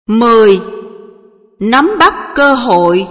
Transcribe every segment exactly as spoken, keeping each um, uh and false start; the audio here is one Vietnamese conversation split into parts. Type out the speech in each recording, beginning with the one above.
mười. Nắm bắt cơ hội.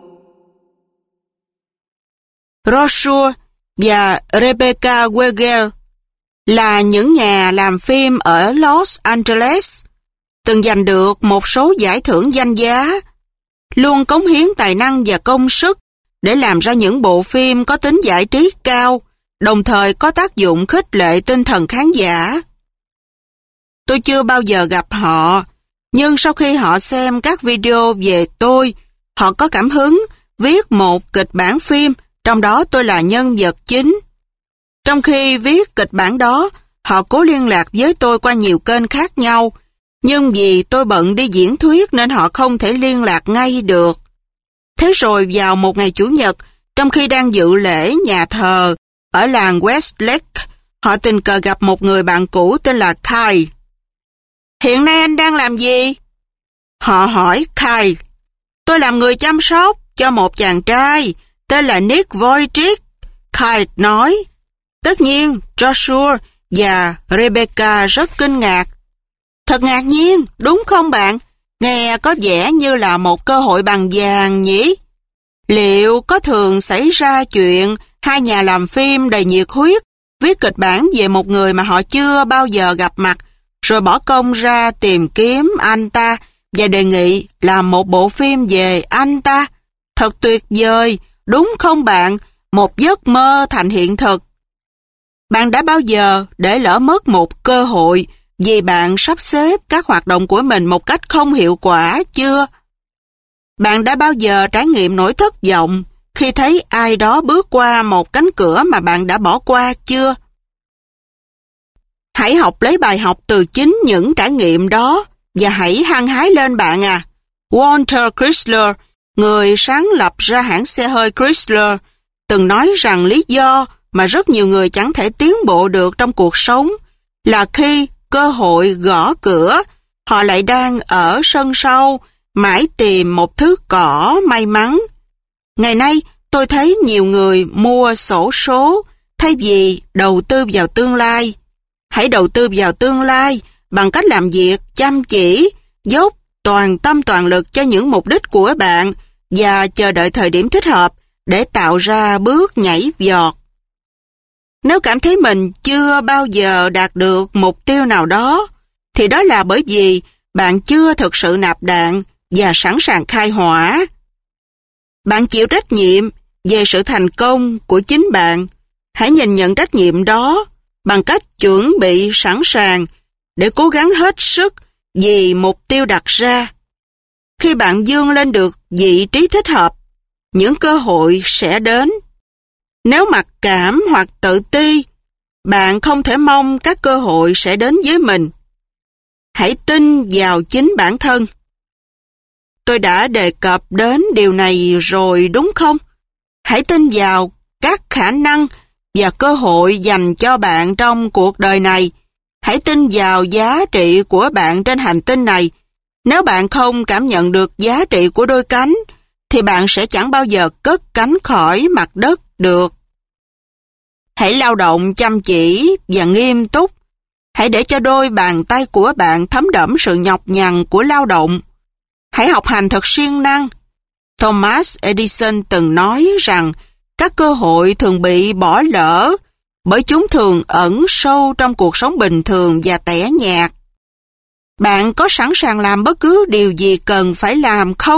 Joshua và Rebecca Weigel là những nhà làm phim ở Los Angeles, từng giành được một số giải thưởng danh giá, luôn cống hiến tài năng và công sức để làm ra những bộ phim có tính giải trí cao, đồng thời có tác dụng khích lệ tinh thần khán giả. Tôi chưa bao giờ gặp họ, nhưng sau khi họ xem các video về tôi, họ có cảm hứng viết một kịch bản phim, trong đó tôi là nhân vật chính. Trong khi viết kịch bản đó, họ cố liên lạc với tôi qua nhiều kênh khác nhau, nhưng vì tôi bận đi diễn thuyết nên họ không thể liên lạc ngay được. Thế rồi vào một ngày Chủ nhật, trong khi đang dự lễ nhà thờ ở làng Westlake, họ tình cờ gặp một người bạn cũ tên là Kyle. Hiện nay anh đang làm gì? Họ hỏi Kyle. Tôi làm người chăm sóc cho một chàng trai tên là Nick Wojcik, Kyle nói. Tất nhiên, Joshua và Rebecca rất kinh ngạc. Thật ngạc nhiên, đúng không bạn? Nghe có vẻ như là một cơ hội bằng vàng nhỉ? Liệu có thường xảy ra chuyện hai nhà làm phim đầy nhiệt huyết viết kịch bản về một người mà họ chưa bao giờ gặp mặt, rồi bỏ công ra tìm kiếm anh ta và đề nghị làm một bộ phim về anh ta? Thật tuyệt vời, đúng không bạn? Một giấc mơ thành hiện thực. Bạn đã bao giờ để lỡ mất một cơ hội vì bạn sắp xếp các hoạt động của mình một cách không hiệu quả chưa? Bạn đã bao giờ trải nghiệm nỗi thất vọng khi thấy ai đó bước qua một cánh cửa mà bạn đã bỏ qua chưa? Hãy học lấy bài học từ chính những trải nghiệm đó và hãy hăng hái lên bạn à. Walter Chrysler, người sáng lập ra hãng xe hơi Chrysler, từng nói rằng lý do mà rất nhiều người chẳng thể tiến bộ được trong cuộc sống là khi cơ hội gõ cửa, họ lại đang ở sân sau, mãi tìm một thứ cỏ may mắn. Ngày nay, tôi thấy nhiều người mua xổ số thay vì đầu tư vào tương lai. Hãy đầu tư vào tương lai bằng cách làm việc chăm chỉ, dốc toàn tâm toàn lực cho những mục đích của bạn và chờ đợi thời điểm thích hợp để tạo ra bước nhảy vọt. Nếu cảm thấy mình chưa bao giờ đạt được mục tiêu nào đó, thì đó là bởi vì bạn chưa thực sự nạp đạn và sẵn sàng khai hỏa. Bạn chịu trách nhiệm về sự thành công của chính bạn. Hãy nhìn nhận trách nhiệm đó bằng cách chuẩn bị sẵn sàng để cố gắng hết sức vì mục tiêu đặt ra. Khi bạn vươn lên được vị trí thích hợp, những cơ hội sẽ đến. Nếu mặc cảm hoặc tự ti, bạn không thể mong các cơ hội sẽ đến với mình. Hãy tin vào chính bản thân. Tôi đã đề cập đến điều này rồi đúng không? Hãy tin vào các khả năng và cơ hội dành cho bạn trong cuộc đời này. Hãy tin vào giá trị của bạn trên hành tinh này. Nếu bạn không cảm nhận được giá trị của đôi cánh, thì bạn sẽ chẳng bao giờ cất cánh khỏi mặt đất được. Hãy lao động chăm chỉ và nghiêm túc. Hãy để cho đôi bàn tay của bạn thấm đẫm sự nhọc nhằn của lao động. Hãy học hành thật siêng năng. Thomas Edison từng nói rằng các cơ hội thường bị bỏ lỡ bởi chúng thường ẩn sâu trong cuộc sống bình thường và tẻ nhạt. Bạn có sẵn sàng làm bất cứ điều gì cần phải làm không?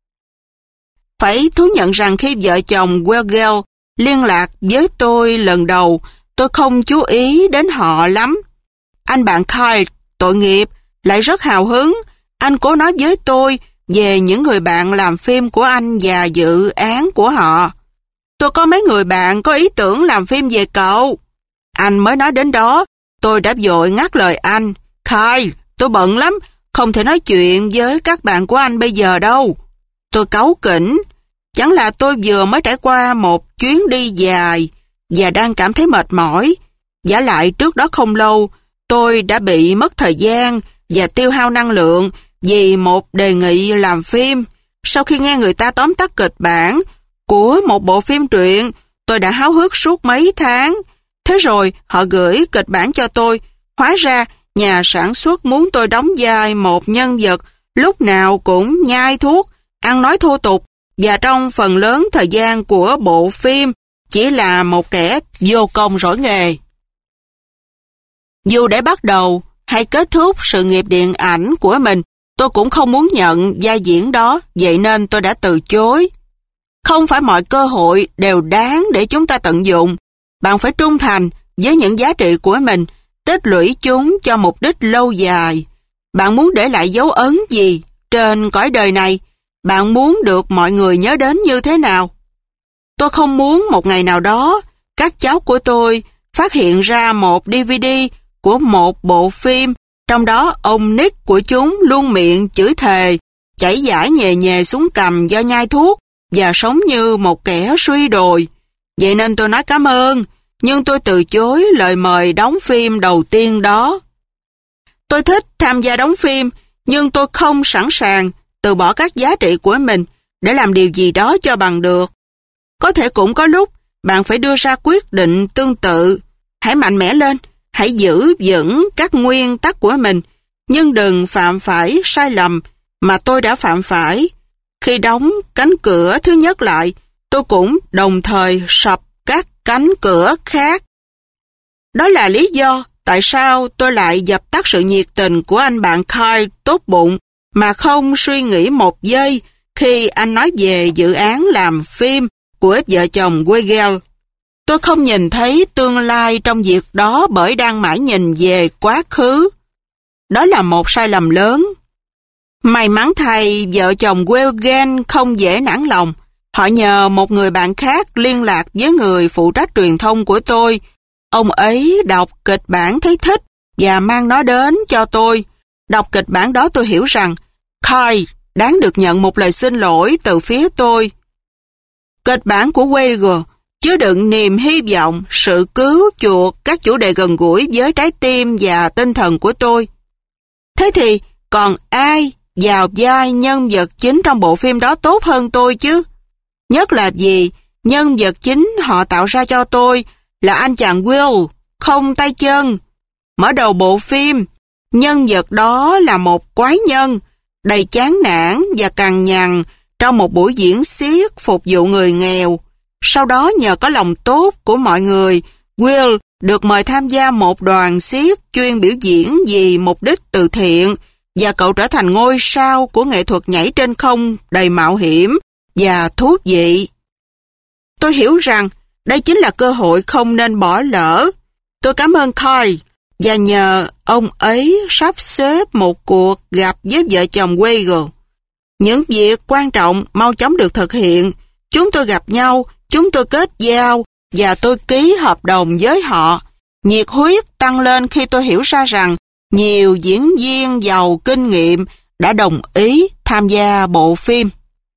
Phải thú nhận rằng khi vợ chồng Weigel liên lạc với tôi lần đầu, tôi không chú ý đến họ lắm. Anh bạn Kyle, tội nghiệp, lại rất hào hứng. Anh cố nói với tôi về những người bạn làm phim của anh và dự án của họ. Tôi có mấy người bạn có ý tưởng làm phim về cậu. Anh mới nói đến đó, tôi đã vội ngắt lời anh. Kyle, tôi bận lắm, không thể nói chuyện với các bạn của anh bây giờ đâu. Tôi cáu kỉnh. Chẳng là tôi vừa mới trải qua một chuyến đi dài và đang cảm thấy mệt mỏi. Vả lại trước đó không lâu, tôi đã bị mất thời gian và tiêu hao năng lượng vì một đề nghị làm phim. Sau khi nghe người ta tóm tắt kịch bản của một bộ phim truyện, tôi đã háo hức suốt mấy tháng. Thế rồi họ gửi kịch bản cho tôi. Hóa ra nhà sản xuất muốn tôi đóng vai một nhân vật lúc nào cũng nhai thuốc, ăn nói thô tục, và trong phần lớn thời gian của bộ phim chỉ là một kẻ vô công rỗi nghề. Dù để bắt đầu hay kết thúc sự nghiệp điện ảnh của mình, tôi cũng không muốn nhận vai diễn đó, vậy nên tôi đã từ chối. Không phải mọi cơ hội đều đáng để chúng ta tận dụng. Bạn phải trung thành với những giá trị của mình, tích lũy chúng cho mục đích lâu dài. Bạn muốn để lại dấu ấn gì trên cõi đời này? Bạn muốn được mọi người nhớ đến như thế nào? Tôi không muốn một ngày nào đó, các cháu của tôi phát hiện ra một đê vê đê của một bộ phim, trong đó ông Nick của chúng luôn miệng chửi thề, chảy dãi nhè nhè xuống cằm do nhai thuốc và sống như một kẻ suy đồi. Vậy nên tôi nói cảm ơn, nhưng tôi từ chối lời mời đóng phim đầu tiên đó. Tôi thích tham gia đóng phim, nhưng tôi không sẵn sàng từ bỏ các giá trị của mình để làm điều gì đó cho bằng được. Có thể cũng có lúc bạn phải đưa ra quyết định tương tự. Hãy mạnh mẽ lên, hãy giữ vững các nguyên tắc của mình, nhưng đừng phạm phải sai lầm mà tôi đã phạm phải. Khi đóng cánh cửa thứ nhất lại, tôi cũng đồng thời sập các cánh cửa khác. Đó là lý do tại sao tôi lại dập tắt sự nhiệt tình của anh bạn Kyle tốt bụng mà không suy nghĩ một giây khi anh nói về dự án làm phim của vợ chồng Weigel. Tôi không nhìn thấy tương lai trong việc đó bởi đang mãi nhìn về quá khứ. Đó là một sai lầm lớn. May mắn thay, vợ chồng Weigel không dễ nản lòng. Họ nhờ một người bạn khác liên lạc với người phụ trách truyền thông của tôi. Ông ấy đọc kịch bản thấy thích và mang nó đến cho tôi. Đọc kịch bản đó tôi hiểu rằng Kyle đáng được nhận một lời xin lỗi từ phía tôi. Kịch bản của Weigel chứa đựng niềm hy vọng, sự cứu chuộc, các chủ đề gần gũi với trái tim và tinh thần của tôi. Thế thì còn ai vào vai nhân vật chính trong bộ phim đó tốt hơn tôi chứ? Nhất là vì nhân vật chính họ tạo ra cho tôi là anh chàng Will, không tay chân. Mở đầu bộ phim, nhân vật đó là một quái nhân, đầy chán nản và cằn nhằn trong một buổi diễn xiếc phục vụ người nghèo. Sau đó nhờ có lòng tốt của mọi người, Will được mời tham gia một đoàn xiếc chuyên biểu diễn vì mục đích từ thiện, và cậu trở thành ngôi sao của nghệ thuật nhảy trên không đầy mạo hiểm và thú vị. Tôi hiểu rằng đây chính là cơ hội không nên bỏ lỡ. Tôi cảm ơn Kyle và nhờ ông ấy sắp xếp một cuộc gặp với vợ chồng Weigel. Những việc quan trọng mau chóng được thực hiện. Chúng tôi gặp nhau, chúng tôi kết giao và tôi ký hợp đồng với họ. Nhiệt huyết tăng lên khi tôi hiểu ra rằng nhiều diễn viên giàu kinh nghiệm đã đồng ý tham gia bộ phim.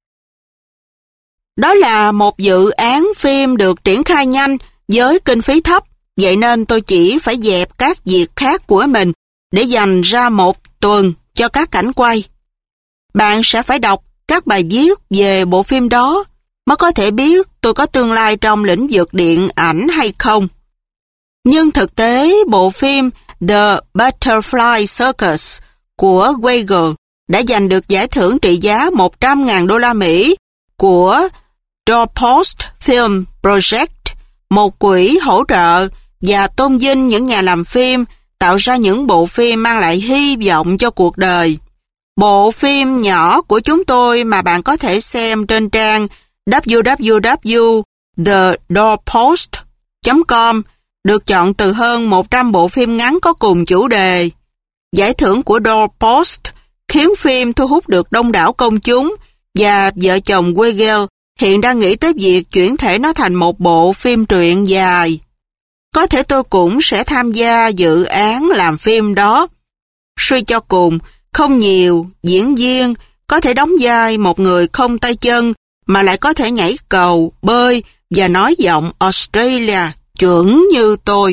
Đó là một dự án phim được triển khai nhanh với kinh phí thấp, vậy nên tôi chỉ phải dẹp các việc khác của mình để dành ra một tuần cho các cảnh quay. Bạn sẽ phải đọc các bài viết về bộ phim đó mới có thể biết tôi có tương lai trong lĩnh vực điện ảnh hay không. Nhưng thực tế, bộ phim The Butterfly Circus của Weigel đã giành được giải thưởng trị giá một trăm nghìn đô la Mỹ của Doorpost Film Project, một quỹ hỗ trợ và tôn vinh những nhà làm phim tạo ra những bộ phim mang lại hy vọng cho cuộc đời. Bộ phim nhỏ của chúng tôi mà bạn có thể xem trên trang w w w chấm the doorpost chấm com được chọn từ hơn một trăm bộ phim ngắn có cùng chủ đề. Giải thưởng của Doorpost khiến phim thu hút được đông đảo công chúng và vợ chồng Weigel hiện đang nghĩ tới việc chuyển thể nó thành một bộ phim truyện dài. Có thể tôi cũng sẽ tham gia dự án làm phim đó. Suy cho cùng, không nhiều diễn viên có thể đóng vai một người không tay chân mà lại có thể nhảy cầu, bơi và nói giọng Australia chuẩn như tôi.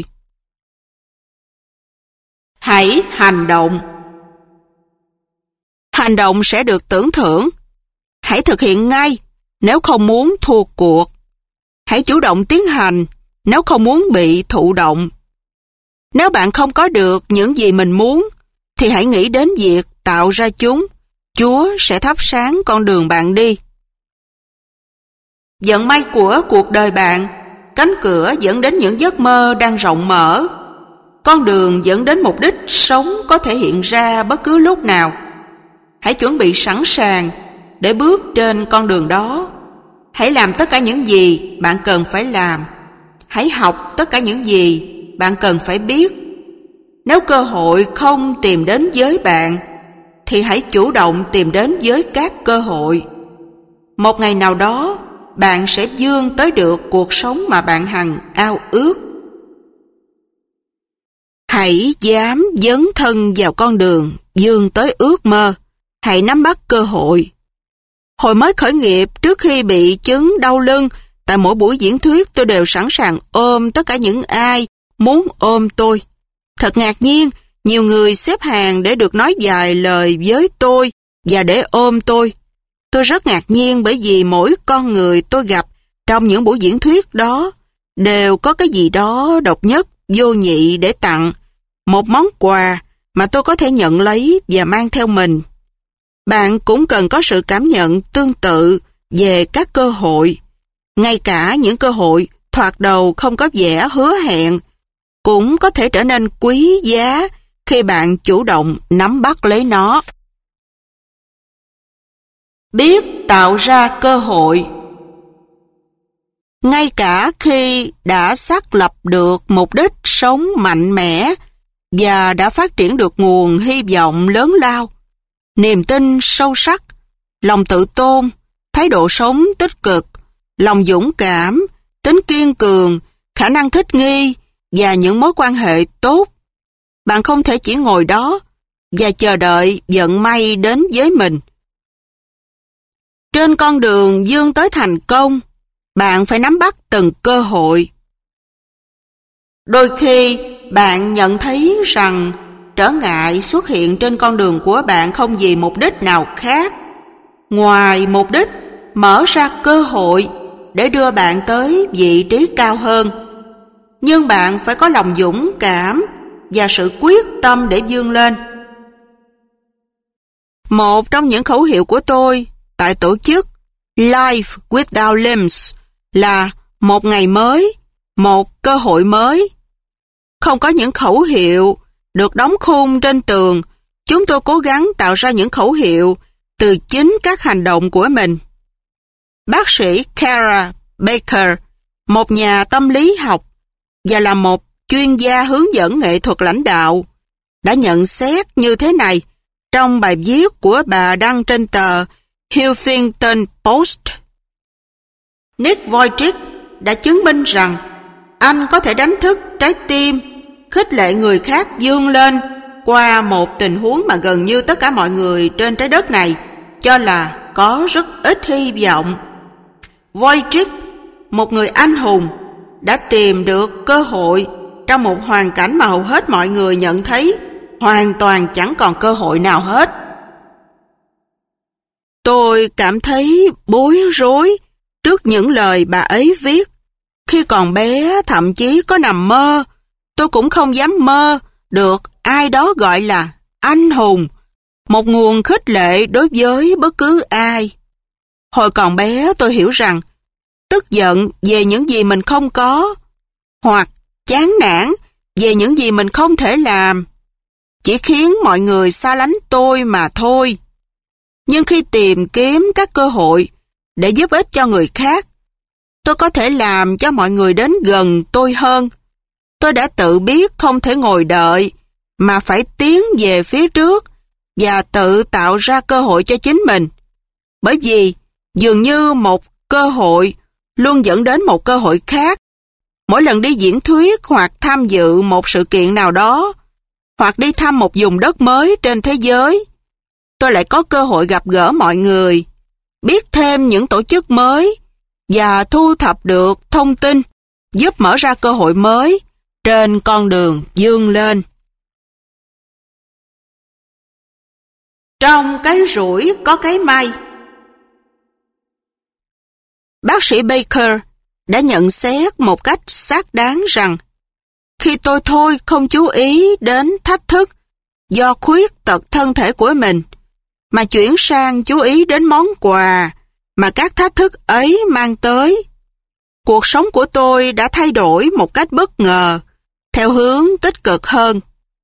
Hãy hành động. Hành động sẽ được tưởng thưởng. Hãy thực hiện ngay nếu không muốn thua cuộc. Hãy chủ động tiến hành nếu không muốn bị thụ động. Nếu bạn không có được những gì mình muốn, thì hãy nghĩ đến việc tạo ra chúng. Chúa sẽ thắp sáng con đường bạn đi. Vận may của cuộc đời bạn, cánh cửa dẫn đến những giấc mơ đang rộng mở. Con đường dẫn đến mục đích sống có thể hiện ra bất cứ lúc nào. Hãy chuẩn bị sẵn sàng để bước trên con đường đó. Hãy làm tất cả những gì bạn cần phải làm. Hãy học tất cả những gì bạn cần phải biết. Nếu cơ hội không tìm đến với bạn, thì hãy chủ động tìm đến với các cơ hội. Một ngày nào đó, bạn sẽ vươn tới được cuộc sống mà bạn hằng ao ước. Hãy dám dấn thân vào con đường vươn tới ước mơ. Hãy nắm bắt cơ hội. Hồi mới khởi nghiệp, trước khi bị chứng đau lưng, tại mỗi buổi diễn thuyết tôi đều sẵn sàng ôm tất cả những ai muốn ôm tôi. Thật ngạc nhiên, nhiều người xếp hàng để được nói vài lời với tôi và để ôm tôi. Tôi rất ngạc nhiên bởi vì mỗi con người tôi gặp trong những buổi diễn thuyết đó đều có cái gì đó độc nhất, vô nhị để tặng. Một món quà mà tôi có thể nhận lấy và mang theo mình. Bạn cũng cần có sự cảm nhận tương tự về các cơ hội. Ngay cả những cơ hội thoạt đầu không có vẻ hứa hẹn cũng có thể trở nên quý giá khi bạn chủ động nắm bắt lấy nó. Biết tạo ra cơ hội. Ngay cả khi đã xác lập được mục đích sống mạnh mẽ và đã phát triển được nguồn hy vọng lớn lao, niềm tin sâu sắc, lòng tự tôn, thái độ sống tích cực, lòng dũng cảm, tính kiên cường, khả năng thích nghi và những mối quan hệ tốt, bạn không thể chỉ ngồi đó và chờ đợi vận may đến với mình. Trên con đường vươn tới thành công, bạn phải nắm bắt từng cơ hội. Đôi khi, bạn nhận thấy rằng trở ngại xuất hiện trên con đường của bạn không vì mục đích nào khác, ngoài mục đích mở ra cơ hội để đưa bạn tới vị trí cao hơn. Nhưng bạn phải có lòng dũng cảm và sự quyết tâm để vươn lên. Một trong những khẩu hiệu của tôi tại tổ chức Life Without Limits là một ngày mới, một cơ hội mới. Không có những khẩu hiệu được đóng khung trên tường, chúng tôi cố gắng tạo ra những khẩu hiệu từ chính các hành động của mình. Bác sĩ Kara Baker, một nhà tâm lý học và là một chuyên gia hướng dẫn nghệ thuật lãnh đạo, đã nhận xét như thế này trong bài viết của bà đăng trên tờ Huffington Post. Nick Vujicic đã chứng minh rằng anh có thể đánh thức trái tim, khích lệ người khác vươn lên qua một tình huống mà gần như tất cả mọi người trên trái đất này cho là có rất ít hy vọng. Vujicic, một người anh hùng, đã tìm được cơ hội trong một hoàn cảnh mà hầu hết mọi người nhận thấy hoàn toàn chẳng còn cơ hội nào hết. Tôi cảm thấy bối rối trước những lời bà ấy viết. Khi còn bé, thậm chí có nằm mơ, tôi cũng không dám mơ được ai đó gọi là anh hùng, một nguồn khích lệ đối với bất cứ ai. Hồi còn bé tôi hiểu rằng tức giận về những gì mình không có, hoặc chán nản về những gì mình không thể làm, chỉ khiến mọi người xa lánh tôi mà thôi. Nhưng khi tìm kiếm các cơ hội để giúp ích cho người khác, tôi có thể làm cho mọi người đến gần tôi hơn. Tôi đã tự biết không thể ngồi đợi, mà phải tiến về phía trước và tự tạo ra cơ hội cho chính mình. Bởi vì dường như một cơ hội luôn dẫn đến một cơ hội khác. Mỗi lần đi diễn thuyết hoặc tham dự một sự kiện nào đó, hoặc đi thăm một vùng đất mới trên thế giới, tôi lại có cơ hội gặp gỡ mọi người, biết thêm những tổ chức mới và thu thập được thông tin giúp mở ra cơ hội mới trên con đường vươn lên. Trong cái rủi có cái may. Bác sĩ Baker đã nhận xét một cách xác đáng rằng khi tôi thôi không chú ý đến thách thức do khuyết tật thân thể của mình, mà chuyển sang chú ý đến món quà mà các thách thức ấy mang tới. Cuộc sống của tôi đã thay đổi một cách bất ngờ, theo hướng tích cực hơn.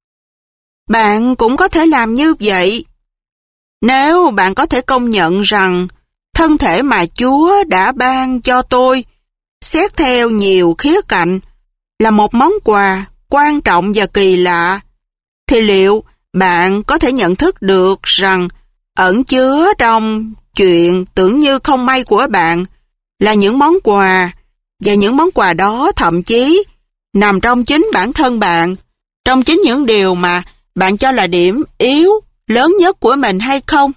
Bạn cũng có thể làm như vậy. Nếu bạn có thể công nhận rằng thân thể mà Chúa đã ban cho tôi, xét theo nhiều khía cạnh, là một món quà quan trọng và kỳ lạ, thì liệu bạn có thể nhận thức được rằng ẩn chứa trong chuyện tưởng như không may của bạn là những món quà, và những món quà đó thậm chí nằm trong chính bản thân bạn, trong chính những điều mà bạn cho là điểm yếu lớn nhất của mình hay không?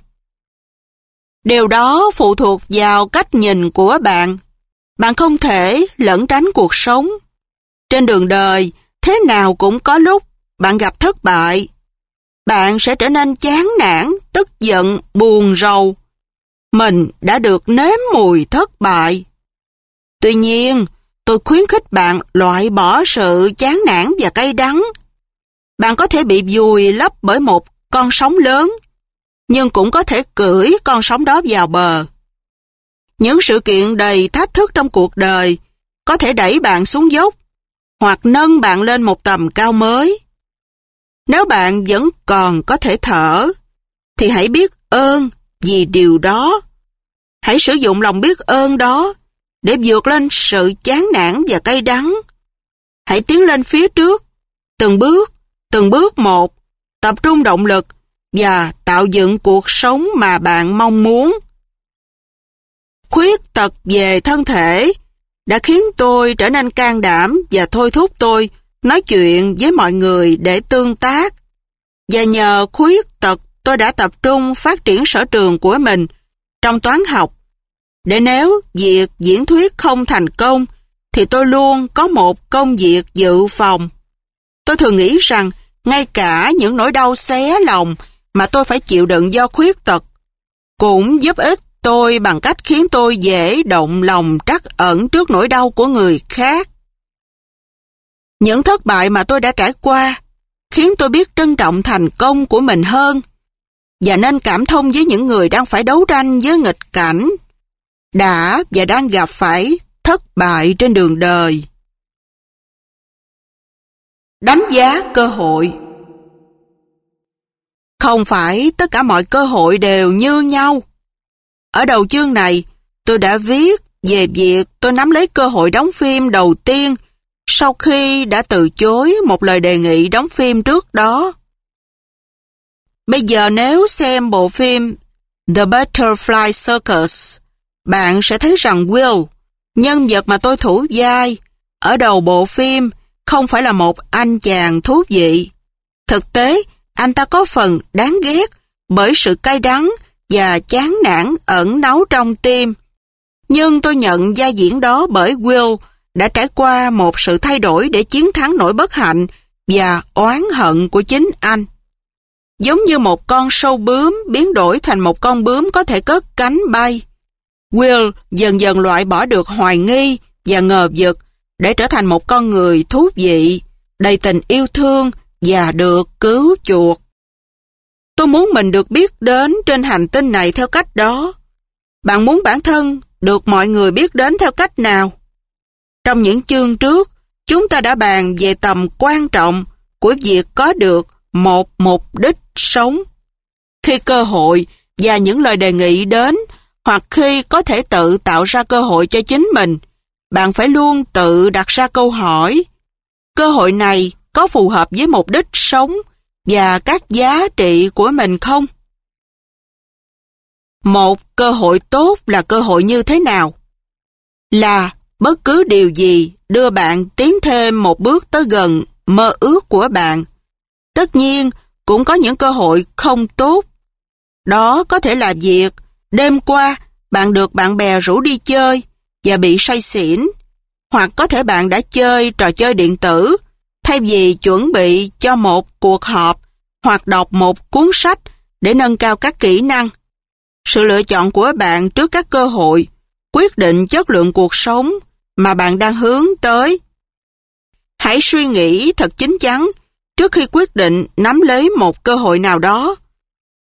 Điều đó phụ thuộc vào cách nhìn của bạn. Bạn không thể lẩn tránh cuộc sống. Trên đường đời, thế nào cũng có lúc bạn gặp thất bại. Bạn sẽ trở nên chán nản, tức giận, buồn rầu. Mình đã được nếm mùi thất bại. Tuy nhiên, tôi khuyến khích bạn loại bỏ sự chán nản và cay đắng. Bạn có thể bị vùi lấp bởi một con sóng lớn, nhưng cũng có thể cưỡi con sóng đó vào bờ. Những sự kiện đầy thách thức trong cuộc đời có thể đẩy bạn xuống dốc hoặc nâng bạn lên một tầm cao mới. Nếu bạn vẫn còn có thể thở, thì hãy biết ơn vì điều đó. Hãy sử dụng lòng biết ơn đó để vượt lên sự chán nản và cay đắng. Hãy tiến lên phía trước, từng bước, từng bước một, tập trung động lực và tạo dựng cuộc sống mà bạn mong muốn. Khuyết tật về thân thể đã khiến tôi trở nên can đảm và thôi thúc tôi nói chuyện với mọi người để tương tác. Và nhờ khuyết tật, tôi đã tập trung phát triển sở trường của mình trong toán học, để nếu việc diễn thuyết không thành công, thì tôi luôn có một công việc dự phòng. Tôi thường nghĩ rằng ngay cả những nỗi đau xé lòng mà tôi phải chịu đựng do khuyết tật cũng giúp ích tôi bằng cách khiến tôi dễ động lòng trắc ẩn trước nỗi đau của người khác. Những thất bại mà tôi đã trải qua khiến tôi biết trân trọng thành công của mình hơn và nên cảm thông với những người đang phải đấu tranh với nghịch cảnh, đã và đang gặp phải thất bại trên đường đời. Đánh giá cơ hội. Không phải tất cả mọi cơ hội đều như nhau. Ở đầu chương này, tôi đã viết về việc tôi nắm lấy cơ hội đóng phim đầu tiên sau khi đã từ chối một lời đề nghị đóng phim trước đó. Bây giờ nếu xem bộ phim The Butterfly Circus, bạn sẽ thấy rằng Will, nhân vật mà tôi thủ vai, ở đầu bộ phim không phải là một anh chàng thú vị. Thực tế, anh ta có phần đáng ghét bởi sự cay đắng và chán nản ẩn náu trong tim. Nhưng tôi nhận vai diễn đó bởi Will đã trải qua một sự thay đổi để chiến thắng nỗi bất hạnh và oán hận của chính anh. Giống như một con sâu bướm biến đổi thành một con bướm có thể cất cánh bay, Will dần dần loại bỏ được hoài nghi và ngờ vực để trở thành một con người thú vị, đầy tình yêu thương và được cứu chuộc. Tôi muốn mình được biết đến trên hành tinh này theo cách đó. Bạn muốn bản thân được mọi người biết đến theo cách nào? Trong những chương trước, chúng ta đã bàn về tầm quan trọng của việc có được một mục đích sống. Khi cơ hội và những lời đề nghị đến, hoặc khi có thể tự tạo ra cơ hội cho chính mình, bạn phải luôn tự đặt ra câu hỏi: cơ hội này có phù hợp với mục đích sống và các giá trị của mình không? Một cơ hội tốt là cơ hội như thế nào? Là bất cứ điều gì đưa bạn tiến thêm một bước tới gần mơ ước của bạn. Tất nhiên, cũng có những cơ hội không tốt. Đó có thể là việc đêm qua bạn được bạn bè rủ đi chơi và bị say xỉn, hoặc có thể bạn đã chơi trò chơi điện tử thay vì chuẩn bị cho một cuộc họp hoặc đọc một cuốn sách để nâng cao các kỹ năng. Sự lựa chọn của bạn trước các cơ hội quyết định chất lượng cuộc sống mà bạn đang hướng tới. Hãy suy nghĩ thật chín chắn trước khi quyết định nắm lấy một cơ hội nào đó.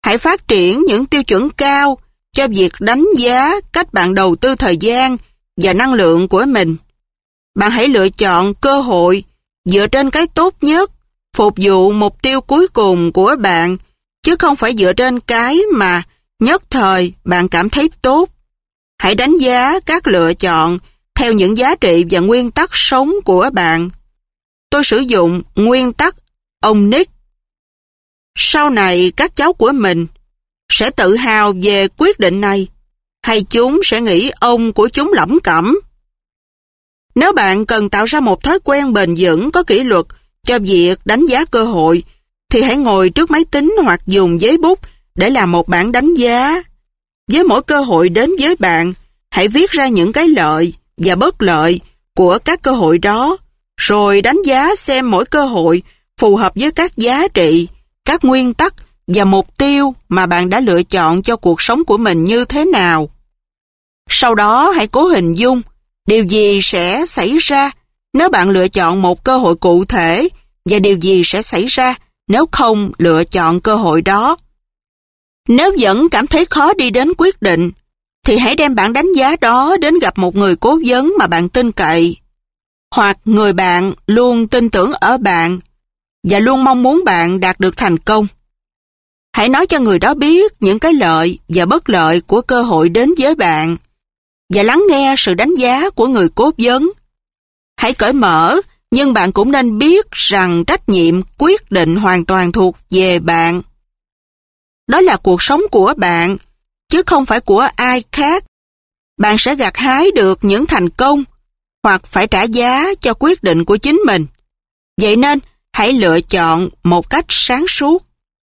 Hãy phát triển những tiêu chuẩn cao cho việc đánh giá cách bạn đầu tư thời gian và năng lượng của mình. Bạn hãy lựa chọn cơ hội dựa trên cái tốt nhất, phục vụ mục tiêu cuối cùng của bạn, chứ không phải dựa trên cái mà nhất thời bạn cảm thấy tốt. Hãy đánh giá các lựa chọn theo những giá trị và nguyên tắc sống của bạn. Tôi sử dụng nguyên tắc ông Nick. Sau này các cháu của mình sẽ tự hào về quyết định này, hay chúng sẽ nghĩ ông của chúng lẩm cẩm. Nếu bạn cần tạo ra một thói quen bền vững có kỷ luật cho việc đánh giá cơ hội, thì hãy ngồi trước máy tính hoặc dùng giấy bút để làm một bảng đánh giá. Với mỗi cơ hội đến với bạn, hãy viết ra những cái lợi và bất lợi của các cơ hội đó, rồi đánh giá xem mỗi cơ hội phù hợp với các giá trị, các nguyên tắc và mục tiêu mà bạn đã lựa chọn cho cuộc sống của mình như thế nào. Sau đó hãy cố hình dung điều gì sẽ xảy ra nếu bạn lựa chọn một cơ hội cụ thể và điều gì sẽ xảy ra nếu không lựa chọn cơ hội đó. Nếu vẫn cảm thấy khó đi đến quyết định, thì hãy đem bản đánh giá đó đến gặp một người cố vấn mà bạn tin cậy, hoặc người bạn luôn tin tưởng ở bạn và luôn mong muốn bạn đạt được thành công. Hãy nói cho người đó biết những cái lợi và bất lợi của cơ hội đến với bạn và lắng nghe sự đánh giá của người cố vấn. Hãy cởi mở, nhưng bạn cũng nên biết rằng trách nhiệm quyết định hoàn toàn thuộc về bạn. Đó là cuộc sống của bạn, chứ không phải của ai khác. Bạn sẽ gặt hái được những thành công hoặc phải trả giá cho quyết định của chính mình. Vậy nên, hãy lựa chọn một cách sáng suốt.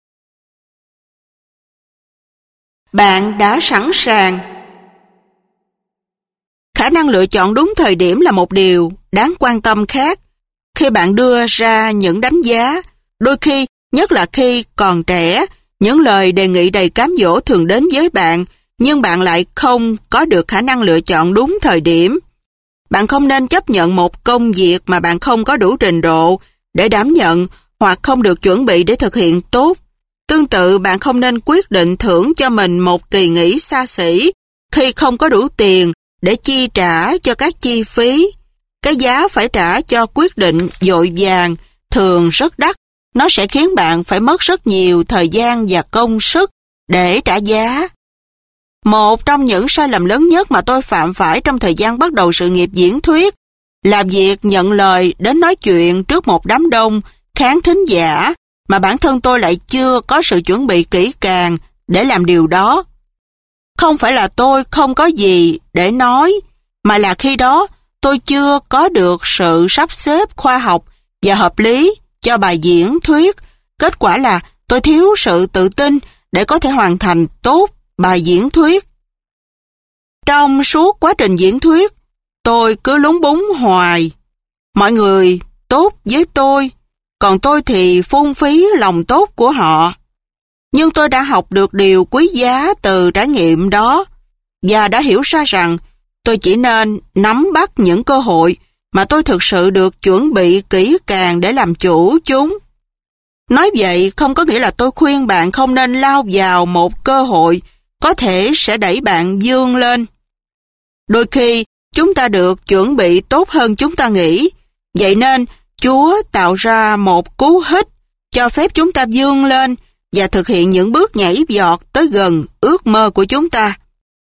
Bạn đã sẵn sàng. Khả năng lựa chọn đúng thời điểm là một điều đáng quan tâm khác. Khi bạn đưa ra những đánh giá, đôi khi, nhất là khi còn trẻ, những lời đề nghị đầy cám dỗ thường đến với bạn, nhưng bạn lại không có được khả năng lựa chọn đúng thời điểm. Bạn không nên chấp nhận một công việc mà bạn không có đủ trình độ để đảm nhận hoặc không được chuẩn bị để thực hiện tốt. Tương tự, bạn không nên quyết định thưởng cho mình một kỳ nghỉ xa xỉ khi không có đủ tiền để chi trả cho các chi phí. Cái giá phải trả cho quyết định vội vàng thường rất đắt. Nó sẽ khiến bạn phải mất rất nhiều thời gian và công sức để trả giá. Một trong những sai lầm lớn nhất mà tôi phạm phải trong thời gian bắt đầu sự nghiệp diễn thuyết là việc nhận lời đến nói chuyện trước một đám đông khán thính giả mà bản thân tôi lại chưa có sự chuẩn bị kỹ càng để làm điều đó. Không phải là tôi không có gì để nói, mà là khi đó tôi chưa có được sự sắp xếp khoa học và hợp lý cho bài diễn thuyết. Kết quả là tôi thiếu sự tự tin để có thể hoàn thành tốt bài diễn thuyết. Trong suốt quá trình diễn thuyết, tôi cứ lúng búng hoài. Mọi người tốt với tôi, còn tôi thì phung phí lòng tốt của họ. Nhưng tôi đã học được điều quý giá từ trải nghiệm đó và đã hiểu ra rằng tôi chỉ nên nắm bắt những cơ hội mà tôi thực sự được chuẩn bị kỹ càng để làm chủ chúng. Nói vậy không có nghĩa là tôi khuyên bạn không nên lao vào một cơ hội có thể sẽ đẩy bạn vươn lên. Đôi khi chúng ta được chuẩn bị tốt hơn chúng ta nghĩ, vậy nên Chúa tạo ra một cú hích cho phép chúng ta vươn lên và thực hiện những bước nhảy vọt tới gần ước mơ của chúng ta.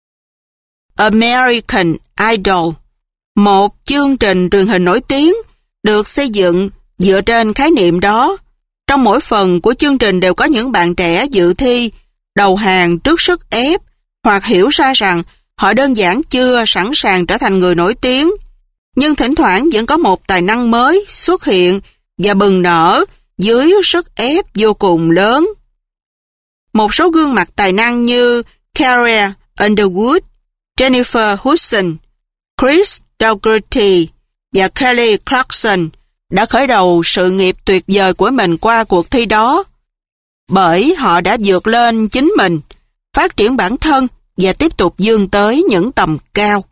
American Idol, một chương trình truyền hình nổi tiếng, được xây dựng dựa trên khái niệm đó. Trong mỗi phần của chương trình đều có những bạn trẻ dự thi, đầu hàng trước sức ép, hoặc hiểu ra rằng họ đơn giản chưa sẵn sàng trở thành người nổi tiếng. Nhưng thỉnh thoảng vẫn có một tài năng mới xuất hiện và bừng nở dưới sức ép vô cùng lớn. Một số gương mặt tài năng như Carrie Underwood, Jennifer Hudson, Chris Dougherty và Kelly Clarkson đã khởi đầu sự nghiệp tuyệt vời của mình qua cuộc thi đó. Bởi họ đã vượt lên chính mình, phát triển bản thân và tiếp tục vươn tới những tầm cao.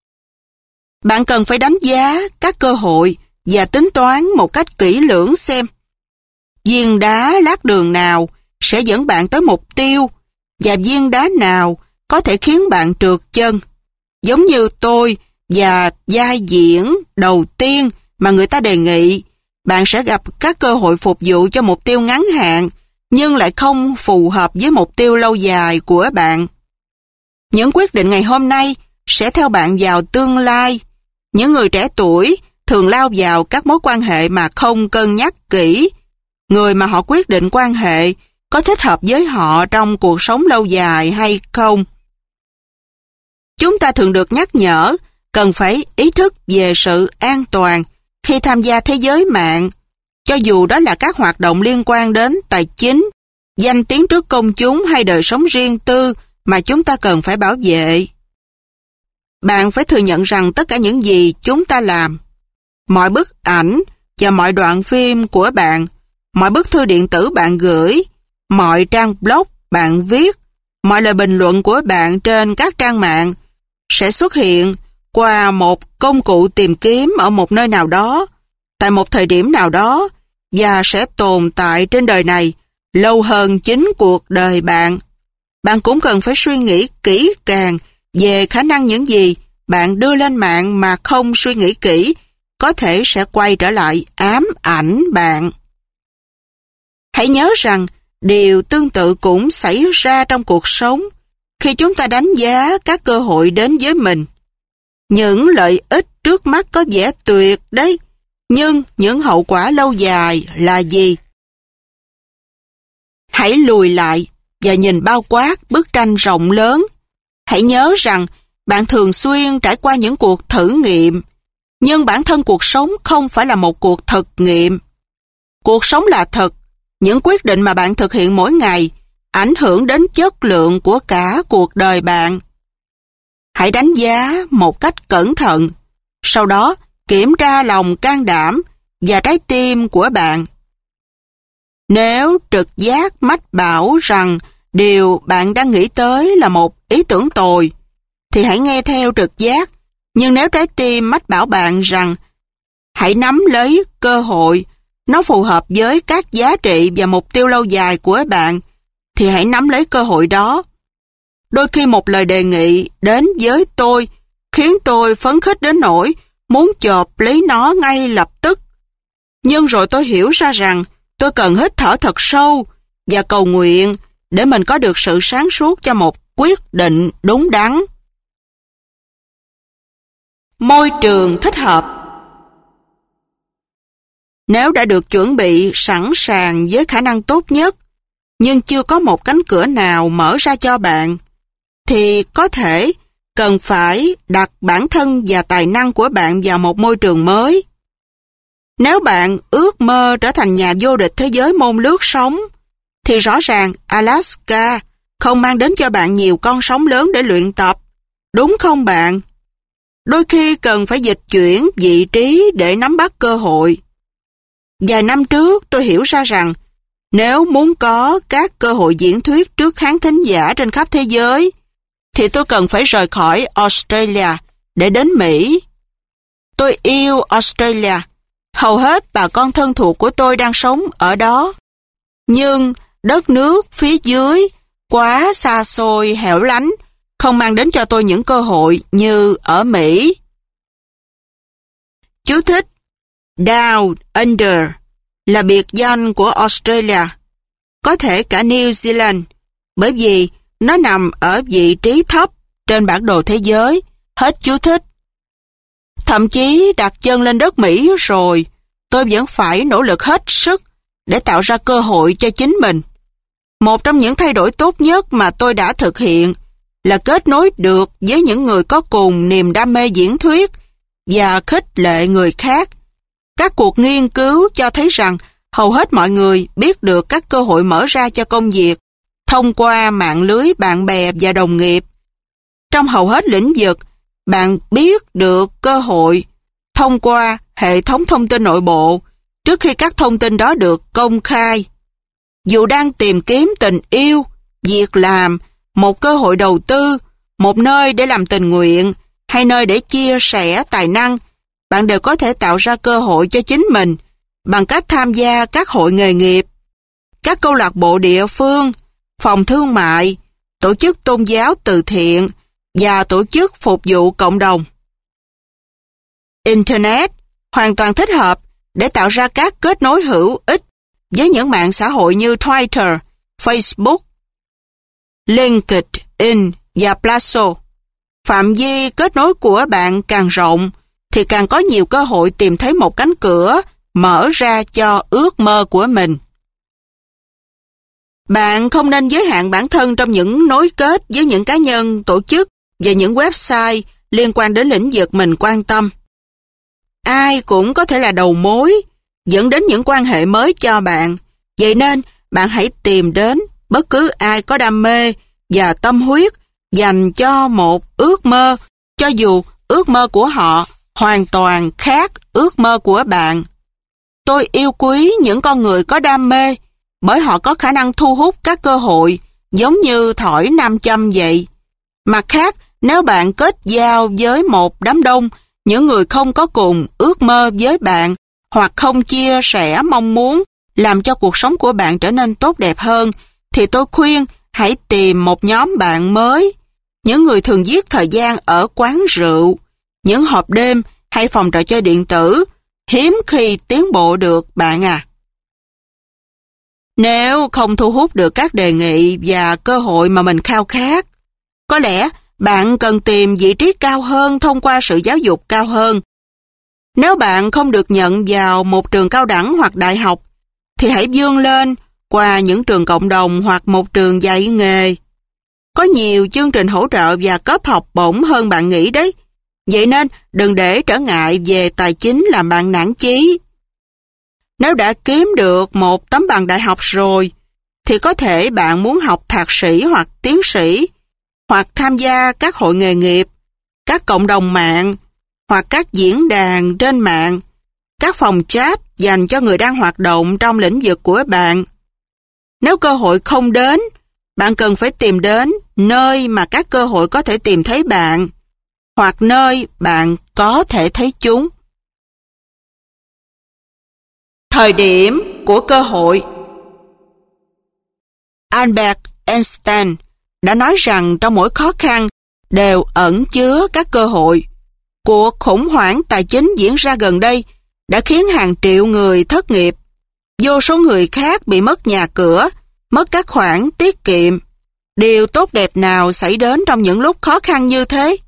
Bạn cần phải đánh giá các cơ hội và tính toán một cách kỹ lưỡng xem viên đá lát đường nào sẽ dẫn bạn tới mục tiêu và viên đá nào có thể khiến bạn trượt chân. Giống như tôi và vai diễn đầu tiên mà người ta đề nghị, bạn sẽ gặp các cơ hội phục vụ cho mục tiêu ngắn hạn, nhưng lại không phù hợp với mục tiêu lâu dài của bạn. Những quyết định ngày hôm nay sẽ theo bạn vào tương lai. Những người trẻ tuổi thường lao vào các mối quan hệ mà không cân nhắc kỹ. Người mà họ quyết định quan hệ có thích hợp với họ trong cuộc sống lâu dài hay không. Chúng ta thường được nhắc nhở cần phải ý thức về sự an toàn khi tham gia thế giới mạng, cho dù đó là các hoạt động liên quan đến tài chính, danh tiếng trước công chúng hay đời sống riêng tư mà chúng ta cần phải bảo vệ. Bạn phải thừa nhận rằng tất cả những gì chúng ta làm, mọi bức ảnh và mọi đoạn phim của bạn, mọi bức thư điện tử bạn gửi, mọi trang blog bạn viết, mọi lời bình luận của bạn trên các trang mạng sẽ xuất hiện qua một công cụ tìm kiếm ở một nơi nào đó, tại một thời điểm nào đó, và sẽ tồn tại trên đời này lâu hơn chính cuộc đời bạn. Bạn cũng cần phải suy nghĩ kỹ càng về khả năng những gì bạn đưa lên mạng mà không suy nghĩ kỹ có thể sẽ quay trở lại ám ảnh bạn. Hãy nhớ rằng điều tương tự cũng xảy ra trong cuộc sống khi chúng ta đánh giá các cơ hội đến với mình. Những lợi ích trước mắt có vẻ tuyệt đấy, nhưng những hậu quả lâu dài là gì? Hãy lùi lại và nhìn bao quát bức tranh rộng lớn. Hãy nhớ rằng bạn thường xuyên trải qua những cuộc thử nghiệm, nhưng bản thân cuộc sống không phải là một cuộc thực nghiệm. Cuộc sống là thật. Những quyết định mà bạn thực hiện mỗi ngày ảnh hưởng đến chất lượng của cả cuộc đời bạn. Hãy đánh giá một cách cẩn thận, sau đó kiểm tra lòng can đảm và trái tim của bạn. Nếu trực giác mách bảo rằng điều bạn đang nghĩ tới là một ý tưởng tồi, thì hãy nghe theo trực giác. Nhưng nếu trái tim mách bảo bạn rằng hãy nắm lấy cơ hội, nó phù hợp với các giá trị và mục tiêu lâu dài của bạn, thì hãy nắm lấy cơ hội đó. Đôi khi một lời đề nghị đến với tôi khiến tôi phấn khích đến nỗi muốn chộp lấy nó ngay lập tức. Nhưng rồi tôi hiểu ra rằng tôi cần hít thở thật sâu và cầu nguyện để mình có được sự sáng suốt cho một quyết định đúng đắn. Môi trường thích hợp. Nếu đã được chuẩn bị sẵn sàng với khả năng tốt nhất, nhưng chưa có một cánh cửa nào mở ra cho bạn, thì có thể cần phải đặt bản thân và tài năng của bạn vào một môi trường mới. Nếu bạn ước mơ trở thành nhà vô địch thế giới môn lướt sóng, thì rõ ràng Alaska không mang đến cho bạn nhiều con sóng lớn để luyện tập, đúng không bạn? Đôi khi cần phải dịch chuyển vị trí để nắm bắt cơ hội. Vài năm trước tôi hiểu ra rằng nếu muốn có các cơ hội diễn thuyết trước khán thính giả trên khắp thế giới, thì tôi cần phải rời khỏi Australia để đến Mỹ. Tôi yêu Australia. Hầu hết bà con thân thuộc của tôi đang sống ở đó. Nhưng đất nước phía dưới quá xa xôi, hẻo lánh, không mang đến cho tôi những cơ hội như ở Mỹ. Chú thích: Down Under là biệt danh của Australia, có thể cả New Zealand, bởi vì nó nằm ở vị trí thấp trên bản đồ thế giới. Hết chú thích. Thậm chí đặt chân lên đất Mỹ rồi, tôi vẫn phải nỗ lực hết sức để tạo ra cơ hội cho chính mình. Một trong những thay đổi tốt nhất mà tôi đã thực hiện là kết nối được với những người có cùng niềm đam mê diễn thuyết và khích lệ người khác. Các cuộc nghiên cứu cho thấy rằng hầu hết mọi người biết được các cơ hội mở ra cho công việc thông qua mạng lưới bạn bè và đồng nghiệp. Trong hầu hết lĩnh vực, bạn biết được cơ hội thông qua hệ thống thông tin nội bộ trước khi các thông tin đó được công khai. Dù đang tìm kiếm tình yêu, việc làm, một cơ hội đầu tư, một nơi để làm tình nguyện hay nơi để chia sẻ tài năng, bạn đều có thể tạo ra cơ hội cho chính mình bằng cách tham gia các hội nghề nghiệp, các câu lạc bộ địa phương, phòng thương mại, tổ chức tôn giáo từ thiện và tổ chức phục vụ cộng đồng. Internet hoàn toàn thích hợp để tạo ra các kết nối hữu ích với những mạng xã hội như Twitter, Facebook, LinkedIn và Plazo. Phạm vi kết nối của bạn càng rộng thì càng có nhiều cơ hội tìm thấy một cánh cửa mở ra cho ước mơ của mình. Bạn không nên giới hạn bản thân trong những nối kết với những cá nhân, tổ chức và những website liên quan đến lĩnh vực mình quan tâm. Ai cũng có thể là đầu mối, dẫn đến những quan hệ mới cho bạn. Vậy nên, bạn hãy tìm đến bất cứ ai có đam mê và tâm huyết dành cho một ước mơ, cho dù ước mơ của họ hoàn toàn khác ước mơ của bạn. Tôi yêu quý những con người có đam mê, bởi họ có khả năng thu hút các cơ hội giống như thỏi nam châm vậy. Mặt khác, nếu bạn kết giao với một đám đông, những người không có cùng ước mơ với bạn hoặc không chia sẻ mong muốn làm cho cuộc sống của bạn trở nên tốt đẹp hơn, thì tôi khuyên hãy tìm một nhóm bạn mới. Những người thường giết thời gian ở quán rượu, những hộp đêm hay phòng trò chơi điện tử hiếm khi tiến bộ được bạn à. Nếu không thu hút được các đề nghị và cơ hội mà mình khao khát, có lẽ bạn cần tìm vị trí cao hơn thông qua sự giáo dục cao hơn. Nếu bạn không được nhận vào một trường cao đẳng hoặc đại học, thì hãy vươn lên qua những trường cộng đồng hoặc một trường dạy nghề. Có nhiều chương trình hỗ trợ và cấp học bổng hơn bạn nghĩ đấy. Vậy nên đừng để trở ngại về tài chính làm bạn nản chí. Nếu đã kiếm được một tấm bằng đại học rồi, thì có thể bạn muốn học thạc sĩ hoặc tiến sĩ, hoặc tham gia các hội nghề nghiệp, các cộng đồng mạng, hoặc các diễn đàn trên mạng, các phòng chat dành cho người đang hoạt động trong lĩnh vực của bạn. Nếu cơ hội không đến, bạn cần phải tìm đến nơi mà các cơ hội có thể tìm thấy bạn, hoặc nơi bạn có thể thấy chúng. Thời điểm của cơ hội. Albert Einstein đã nói rằng trong mỗi khó khăn đều ẩn chứa các cơ hội. Cuộc khủng hoảng tài chính diễn ra gần đây đã khiến hàng triệu người thất nghiệp. Vô số người khác bị mất nhà cửa, mất các khoản tiết kiệm. Điều tốt đẹp nào xảy đến trong những lúc khó khăn như thế?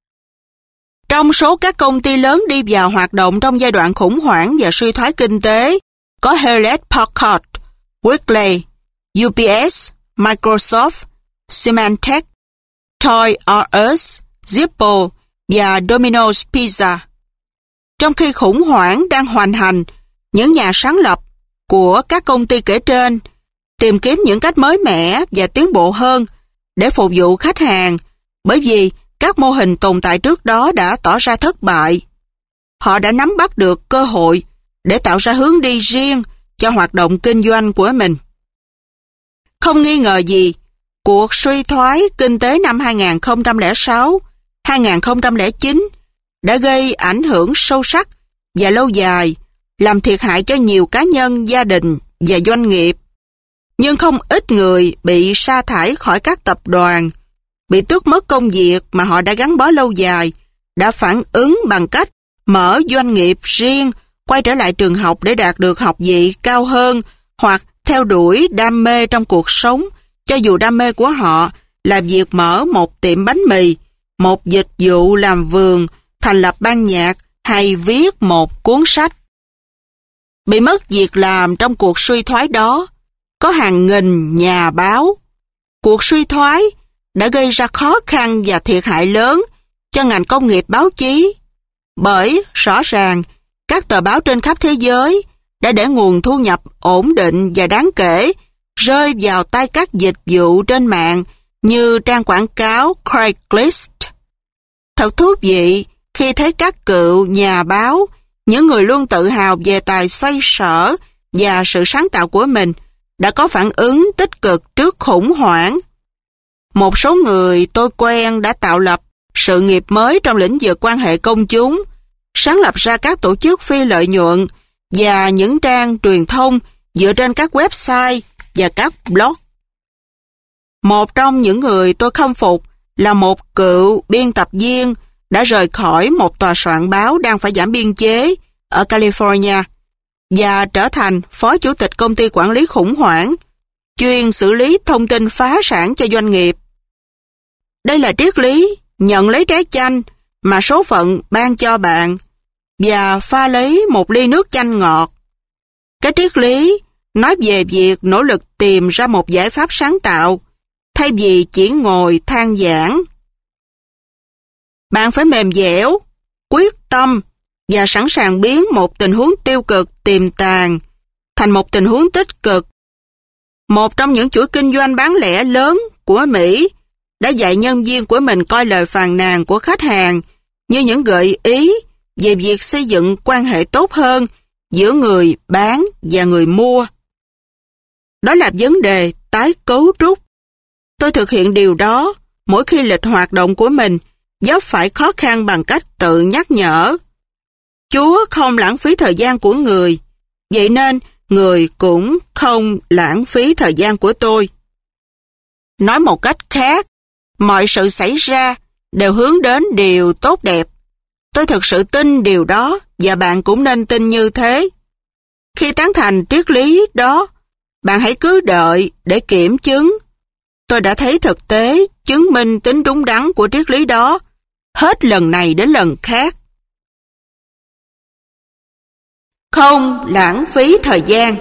Trong số các công ty lớn đi vào hoạt động trong giai đoạn khủng hoảng và suy thoái kinh tế, có Hewlett Packard, Wrigley, u pê ét, Microsoft, Symantec, Toys R Us, Zippo và Domino's Pizza. Trong khi khủng hoảng đang hoành hành, những nhà sáng lập của các công ty kể trên tìm kiếm những cách mới mẻ và tiến bộ hơn để phục vụ khách hàng, bởi vì các mô hình tồn tại trước đó đã tỏ ra thất bại. Họ đã nắm bắt được cơ hội để tạo ra hướng đi riêng cho hoạt động kinh doanh của mình. Không nghi ngờ gì, cuộc suy thoái kinh tế năm hai nghìn không trăm lẻ sáu đến hai nghìn không trăm lẻ chín đã gây ảnh hưởng sâu sắc và lâu dài, làm thiệt hại cho nhiều cá nhân, gia đình và doanh nghiệp. Nhưng không ít người bị sa thải khỏi các tập đoàn, bị tước mất công việc mà họ đã gắn bó lâu dài, đã phản ứng bằng cách mở doanh nghiệp riêng, quay trở lại trường học để đạt được học vị cao hơn, hoặc theo đuổi đam mê trong cuộc sống, cho dù đam mê của họ là việc mở một tiệm bánh mì, một dịch vụ làm vườn, thành lập ban nhạc hay viết một cuốn sách. Bị mất việc làm trong cuộc suy thoái đó, có hàng nghìn nhà báo. Cuộc suy thoái đã gây ra khó khăn và thiệt hại lớn cho ngành công nghiệp báo chí, bởi rõ ràng các tờ báo trên khắp thế giới đã để nguồn thu nhập ổn định và đáng kể rơi vào tay các dịch vụ trên mạng như trang quảng cáo Craigslist. Thật thú vị khi thấy các cựu nhà báo, những người luôn tự hào về tài xoay sở và sự sáng tạo của mình, đã có phản ứng tích cực trước khủng hoảng. Một số người tôi quen đã tạo lập sự nghiệp mới trong lĩnh vực quan hệ công chúng, sáng lập ra các tổ chức phi lợi nhuận và những trang truyền thông dựa trên các website và các blog. Một trong những người tôi khâm phục là một cựu biên tập viên đã rời khỏi một tòa soạn báo đang phải giảm biên chế ở California và trở thành phó chủ tịch công ty quản lý khủng hoảng, chuyên xử lý thông tin phá sản cho doanh nghiệp. Đây là triết lý nhận lấy trái chanh mà số phận ban cho bạn và pha lấy một ly nước chanh ngọt. Cái triết lý nói về việc nỗ lực tìm ra một giải pháp sáng tạo thay vì chỉ ngồi than vãn. Bạn phải mềm dẻo, quyết tâm và sẵn sàng biến một tình huống tiêu cực tiềm tàng thành một tình huống tích cực. Một trong những chuỗi kinh doanh bán lẻ lớn của Mỹ đã dạy nhân viên của mình coi lời phàn nàn của khách hàng như những gợi ý về việc xây dựng quan hệ tốt hơn giữa người bán và người mua. Đó là vấn đề tái cấu trúc. Tôi thực hiện điều đó mỗi khi lịch hoạt động của mình vấp phải khó khăn bằng cách tự nhắc nhở. Chúa không lãng phí thời gian của người, vậy nên người cũng không lãng phí thời gian của tôi. Nói một cách khác, mọi sự xảy ra đều hướng đến điều tốt đẹp. Tôi thực sự tin điều đó và bạn cũng nên tin như thế. Khi tán thành triết lý đó, bạn hãy cứ đợi để kiểm chứng. Tôi đã thấy thực tế chứng minh tính đúng đắn của triết lý đó hết lần này đến lần khác. Không lãng phí thời gian.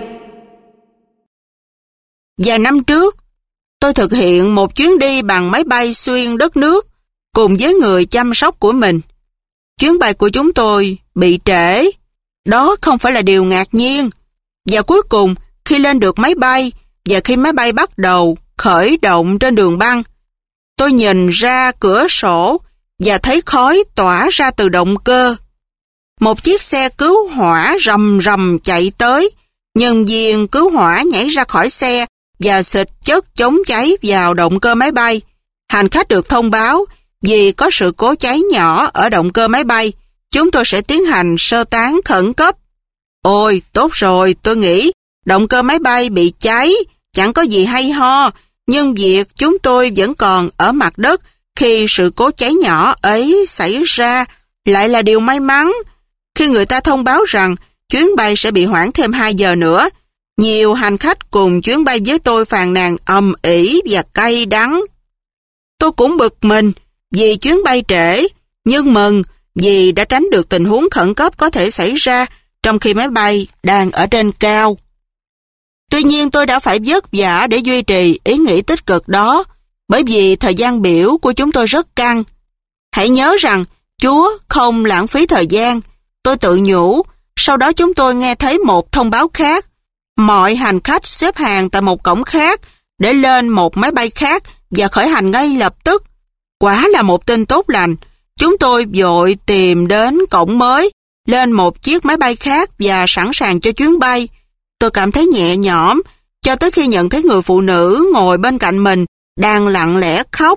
Vài năm trước, tôi thực hiện một chuyến đi bằng máy bay xuyên đất nước cùng với người chăm sóc của mình. Chuyến bay của chúng tôi bị trễ. Đó không phải là điều ngạc nhiên. Và cuối cùng, khi lên được máy bay và khi máy bay bắt đầu khởi động trên đường băng, tôi nhìn ra cửa sổ và thấy khói tỏa ra từ động cơ. Một chiếc xe cứu hỏa rầm rầm chạy tới. Nhân viên cứu hỏa nhảy ra khỏi xe và xịt chất chống cháy vào động cơ máy bay. Hành khách được thông báo vì có sự cố cháy nhỏ ở động cơ máy bay, chúng tôi sẽ tiến hành sơ tán khẩn cấp. Ôi, tốt rồi, tôi nghĩ động cơ máy bay bị cháy, chẳng có gì hay ho, nhưng việc chúng tôi vẫn còn ở mặt đất khi sự cố cháy nhỏ ấy xảy ra lại là điều may mắn. Khi người ta thông báo rằng chuyến bay sẽ bị hoãn thêm hai giờ nữa, nhiều hành khách cùng chuyến bay với tôi phàn nàn ầm ĩ và cay đắng. Tôi cũng bực mình vì chuyến bay trễ, nhưng mừng vì đã tránh được tình huống khẩn cấp có thể xảy ra trong khi máy bay đang ở trên cao. Tuy nhiên tôi đã phải vất vả để duy trì ý nghĩ tích cực đó, bởi vì thời gian biểu của chúng tôi rất căng. Hãy nhớ rằng Chúa không lãng phí thời gian. Tôi tự nhủ, sau đó chúng tôi nghe thấy một thông báo khác. Mọi hành khách xếp hàng tại một cổng khác để lên một máy bay khác và khởi hành ngay lập tức. Quả là một tin tốt lành. Chúng tôi vội tìm đến cổng mới, lên một chiếc máy bay khác và sẵn sàng cho chuyến bay. Tôi cảm thấy nhẹ nhõm cho tới khi nhận thấy người phụ nữ ngồi bên cạnh mình đang lặng lẽ khóc.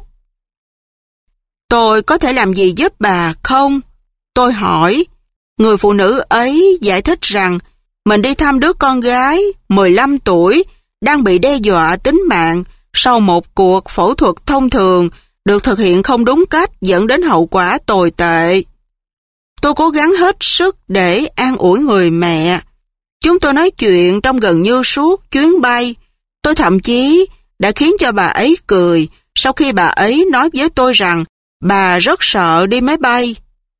Tôi có thể làm gì giúp bà không? Tôi hỏi. Người phụ nữ ấy giải thích rằng mình đi thăm đứa con gái mười lăm tuổi đang bị đe dọa tính mạng sau một cuộc phẫu thuật thông thường được thực hiện không đúng cách dẫn đến hậu quả tồi tệ. Tôi cố gắng hết sức để an ủi người mẹ. Chúng tôi nói chuyện trong gần như suốt chuyến bay. Tôi thậm chí đã khiến cho bà ấy cười sau khi bà ấy nói với tôi rằng bà rất sợ đi máy bay.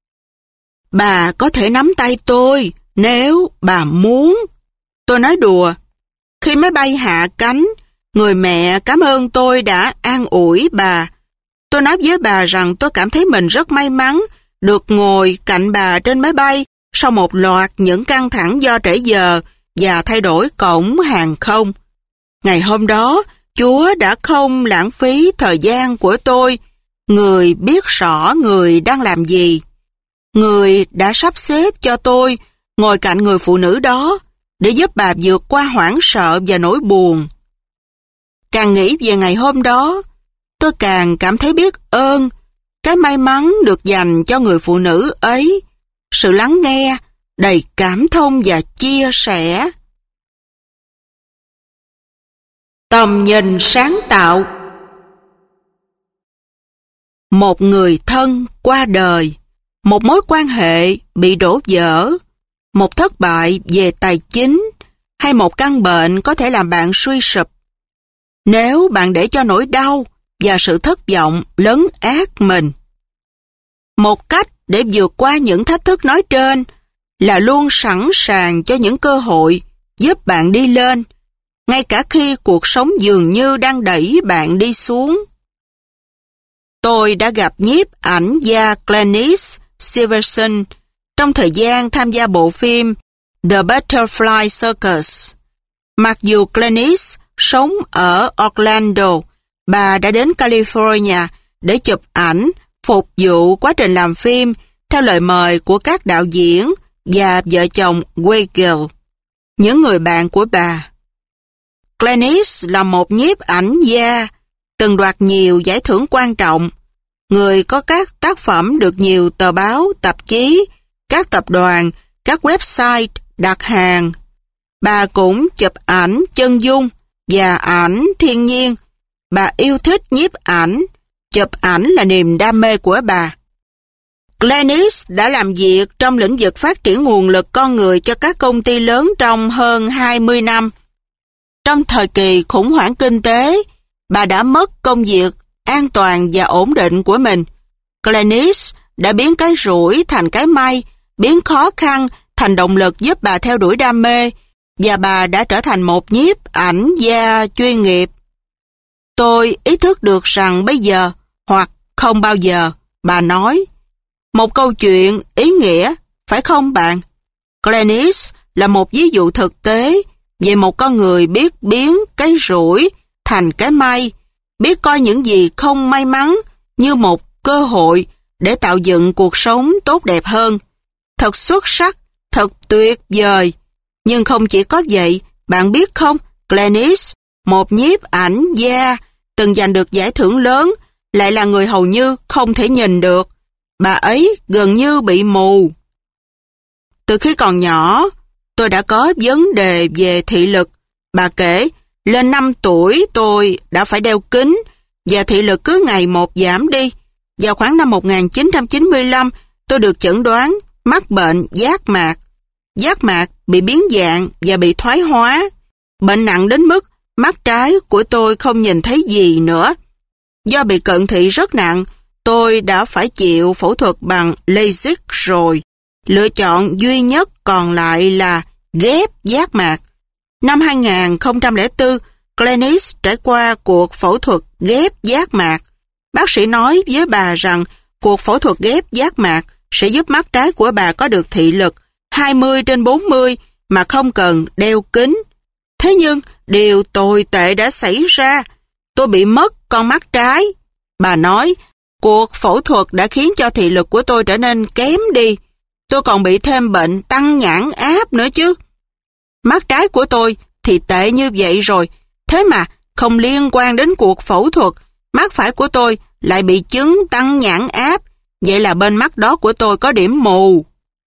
Bà có thể nắm tay tôi nếu bà muốn. Tôi nói đùa. Khi máy bay hạ cánh, người mẹ cảm ơn tôi đã an ủi bà. Tôi nói với bà rằng tôi cảm thấy mình rất may mắn được ngồi cạnh bà trên máy bay sau một loạt những căng thẳng do trễ giờ và thay đổi cổng hàng không. Ngày hôm đó, Chúa đã không lãng phí thời gian của tôi. Người biết rõ người đang làm gì. Người đã sắp xếp cho tôi ngồi cạnh người phụ nữ đó để giúp bà vượt qua hoảng sợ và nỗi buồn. Càng nghĩ về ngày hôm đó, tôi càng cảm thấy biết ơn cái may mắn được dành cho người phụ nữ ấy, sự lắng nghe, đầy cảm thông và chia sẻ. Tầm nhìn sáng tạo. Một người thân qua đời, một mối quan hệ bị đổ vỡ, một thất bại về tài chính hay một căn bệnh có thể làm bạn suy sụp. Nếu bạn để cho nỗi đau và sự thất vọng lấn át mình. Một cách để vượt qua những thách thức nói trên là luôn sẵn sàng cho những cơ hội giúp bạn đi lên, ngay cả khi cuộc sống dường như đang đẩy bạn đi xuống. Tôi đã gặp nhiếp ảnh gia Glenys Silverson trong thời gian tham gia bộ phim The Butterfly Circus. Mặc dù Glenys sống ở Orlando, bà đã đến California để chụp ảnh phục vụ quá trình làm phim theo lời mời của các đạo diễn và vợ chồng Weigel, những người bạn của bà. Glenys là một nhiếp ảnh gia từng đoạt nhiều giải thưởng quan trọng, người có các tác phẩm được nhiều tờ báo, tạp chí, các tập đoàn, các website đặt hàng. Bà cũng chụp ảnh chân dung và ảnh thiên nhiên. Bà yêu thích nhiếp ảnh, chụp ảnh là niềm đam mê của bà. Glenys đã làm việc trong lĩnh vực phát triển nguồn lực con người cho các công ty lớn trong hơn hai mươi năm. Trong thời kỳ khủng hoảng kinh tế, bà đã mất công việc an toàn và ổn định của mình. Glenys đã biến cái rủi thành cái may, biến khó khăn thành động lực giúp bà theo đuổi đam mê, và bà đã trở thành một nhiếp ảnh gia chuyên nghiệp. Tôi ý thức được rằng bây giờ, hoặc không bao giờ, bà nói. Một câu chuyện ý nghĩa, phải không bạn? Glenys là một ví dụ thực tế về một con người biết biến cái rủi thành cái may, biết coi những gì không may mắn như một cơ hội để tạo dựng cuộc sống tốt đẹp hơn. Thật xuất sắc, thật tuyệt vời. Nhưng không chỉ có vậy, bạn biết không, Glenys, một nhiếp ảnh gia từng giành được giải thưởng lớn, lại là người hầu như không thể nhìn được. Bà ấy gần như bị mù. Từ khi còn nhỏ, tôi đã có vấn đề về thị lực. Bà kể, lên năm tuổi tôi đã phải đeo kính và thị lực cứ ngày một giảm đi. Vào khoảng năm một nghìn chín trăm chín mươi lăm, tôi được chẩn đoán mắc bệnh giác mạc. Giác mạc bị biến dạng và bị thoái hóa. Bệnh nặng đến mức mắt trái của tôi không nhìn thấy gì nữa. Do bị cận thị rất nặng, tôi đã phải chịu phẫu thuật bằng LASIK rồi. Lựa chọn duy nhất còn lại là ghép giác mạc. Năm hai nghìn không trăm lẻ bốn, Glenys trải qua cuộc phẫu thuật ghép giác mạc. Bác sĩ nói với bà rằng cuộc phẫu thuật ghép giác mạc sẽ giúp mắt trái của bà có được thị lực hai mươi trên bốn mươi mà không cần đeo kính. Thế nhưng, điều tồi tệ đã xảy ra. Tôi bị mất con mắt trái. Bà nói, cuộc phẫu thuật đã khiến cho thị lực của tôi trở nên kém đi. Tôi còn bị thêm bệnh tăng nhãn áp nữa chứ. Mắt trái của tôi thì tệ như vậy rồi. Thế mà, không liên quan đến cuộc phẫu thuật, mắt phải của tôi lại bị chứng tăng nhãn áp. Vậy là bên mắt đó của tôi có điểm mù.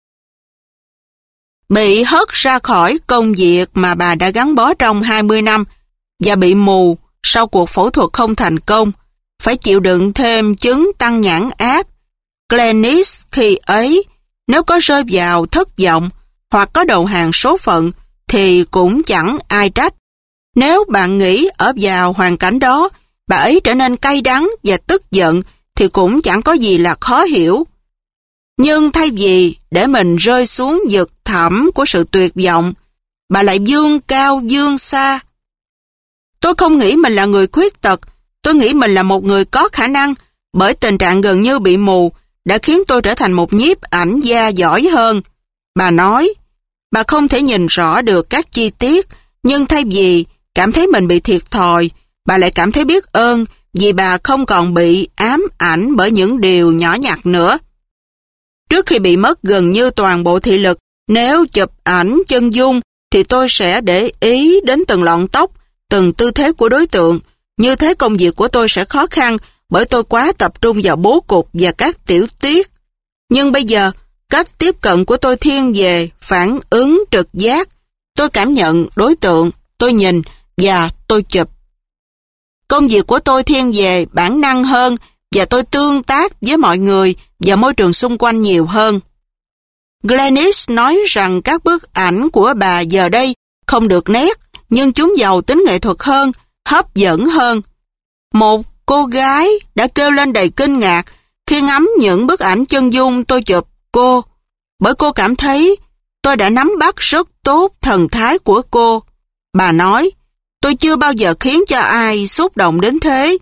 Bị hất ra khỏi công việc mà bà đã gắn bó trong hai mươi năm và bị mù sau cuộc phẫu thuật không thành công, phải chịu đựng thêm chứng tăng nhãn áp. Glenys khi ấy, nếu có rơi vào thất vọng hoặc có đầu hàng số phận thì cũng chẳng ai trách. Nếu bạn nghĩ ở vào hoàn cảnh đó, bà ấy trở nên cay đắng và tức giận thì cũng chẳng có gì là khó hiểu. Nhưng thay vì để mình rơi xuống vực thẳm của sự tuyệt vọng, bà lại vươn cao vươn xa. Tôi không nghĩ mình là người khuyết tật, tôi nghĩ mình là một người có khả năng, bởi tình trạng gần như bị mù đã khiến tôi trở thành một nhiếp ảnh gia giỏi hơn. Bà nói, bà không thể nhìn rõ được các chi tiết, nhưng thay vì cảm thấy mình bị thiệt thòi, bà lại cảm thấy biết ơn vì bà không còn bị ám ảnh bởi những điều nhỏ nhặt nữa. Trước khi bị mất gần như toàn bộ thị lực, nếu chụp ảnh chân dung thì tôi sẽ để ý đến từng lọn tóc, từng tư thế của đối tượng. Như thế công việc của tôi sẽ khó khăn bởi tôi quá tập trung vào bố cục và các tiểu tiết. Nhưng bây giờ, cách tiếp cận của tôi thiên về phản ứng trực giác. Tôi cảm nhận đối tượng, tôi nhìn và tôi chụp. Công việc của tôi thiên về bản năng hơn và tôi tương tác với mọi người và môi trường xung quanh nhiều hơn. Glennis nói rằng các bức ảnh của bà giờ đây không được nét, nhưng chúng giàu tính nghệ thuật hơn, hấp dẫn hơn. Một cô gái đã kêu lên đầy kinh ngạc khi ngắm những bức ảnh chân dung tôi chụp cô, bởi cô cảm thấy tôi đã nắm bắt rất tốt thần thái của cô. Bà nói, tôi chưa bao giờ khiến cho ai xúc động đến thế.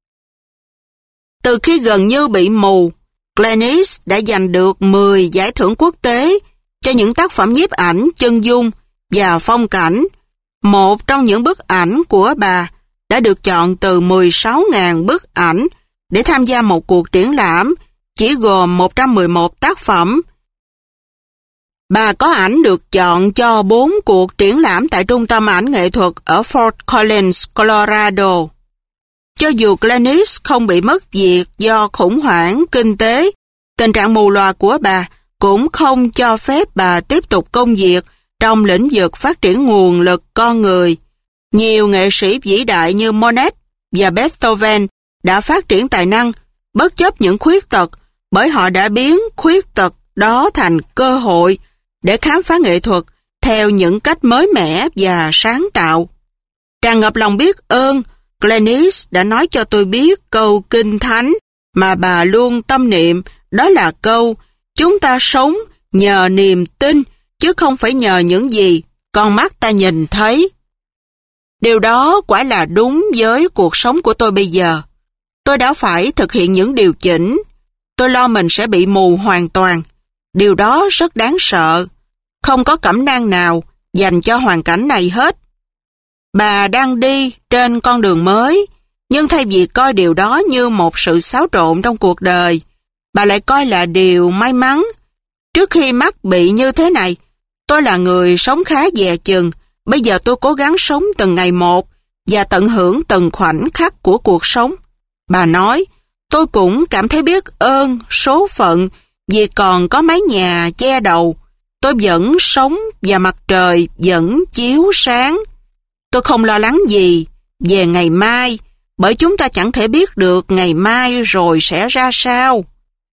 Từ khi gần như bị mù, Glennis đã giành được mười giải thưởng quốc tế cho những tác phẩm nhiếp ảnh chân dung và phong cảnh. Một trong những bức ảnh của bà đã được chọn từ mười sáu nghìn bức ảnh để tham gia một cuộc triển lãm chỉ gồm một trăm mười một tác phẩm. Bà có ảnh được chọn cho bốn cuộc triển lãm tại Trung tâm ảnh nghệ thuật ở Fort Collins, Colorado. Cho dù Glennis không bị mất việc do khủng hoảng kinh tế, tình trạng mù lòa của bà cũng không cho phép bà tiếp tục công việc trong lĩnh vực phát triển nguồn lực con người. Nhiều nghệ sĩ vĩ đại như Monet và Beethoven đã phát triển tài năng bất chấp những khuyết tật, bởi họ đã biến khuyết tật đó thành cơ hội để khám phá nghệ thuật theo những cách mới mẻ và sáng tạo. Tràn ngập lòng biết ơn, Glennis đã nói cho tôi biết câu kinh thánh mà bà luôn tâm niệm, đó là câu chúng ta sống nhờ niềm tin chứ không phải nhờ những gì con mắt ta nhìn thấy. Điều đó quả là đúng với cuộc sống của tôi bây giờ. Tôi đã phải thực hiện những điều chỉnh. Tôi lo mình sẽ bị mù hoàn toàn. Điều đó rất đáng sợ. Không có cẩm nang nào dành cho hoàn cảnh này hết. Bà đang đi trên con đường mới, nhưng thay vì coi điều đó như một sự xáo trộn trong cuộc đời, bà lại coi là điều may mắn. Trước khi mắc bị như thế này, tôi là người sống khá dè chừng. Bây giờ tôi cố gắng sống từng ngày một và tận hưởng từng khoảnh khắc của cuộc sống. Bà nói, tôi cũng cảm thấy biết ơn số phận vì còn có mái nhà che đầu. Tôi vẫn sống và mặt trời vẫn chiếu sáng. Tôi không lo lắng gì về ngày mai, bởi chúng ta chẳng thể biết được ngày mai rồi sẽ ra sao.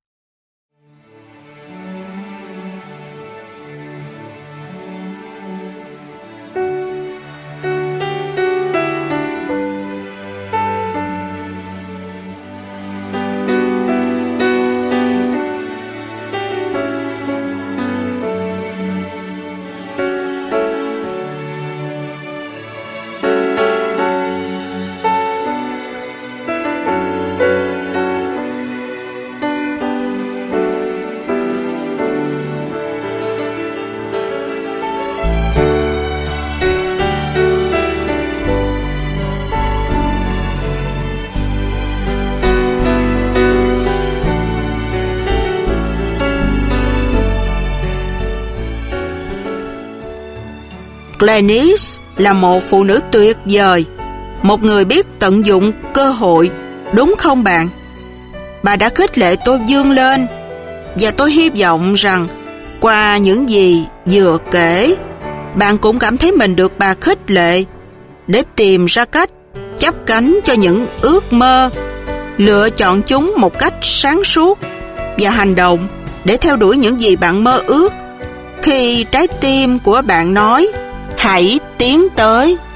Glennis là một phụ nữ tuyệt vời, một người biết tận dụng cơ hội, đúng không bạn? Bà đã khích lệ tôi vươn lên, và tôi hy vọng rằng qua những gì vừa kể, bạn cũng cảm thấy mình được bà khích lệ để tìm ra cách chắp cánh cho những ước mơ, lựa chọn chúng một cách sáng suốt và hành động để theo đuổi những gì bạn mơ ước. Khi trái tim của bạn nói hãy tiến tới.